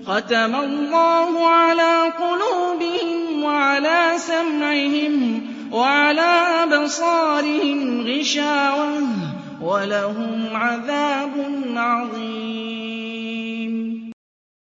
ختم الله على قلوبهم وعلى سمعهم وعلى أبصارهم غشاوة ولهم عذاب عظيم.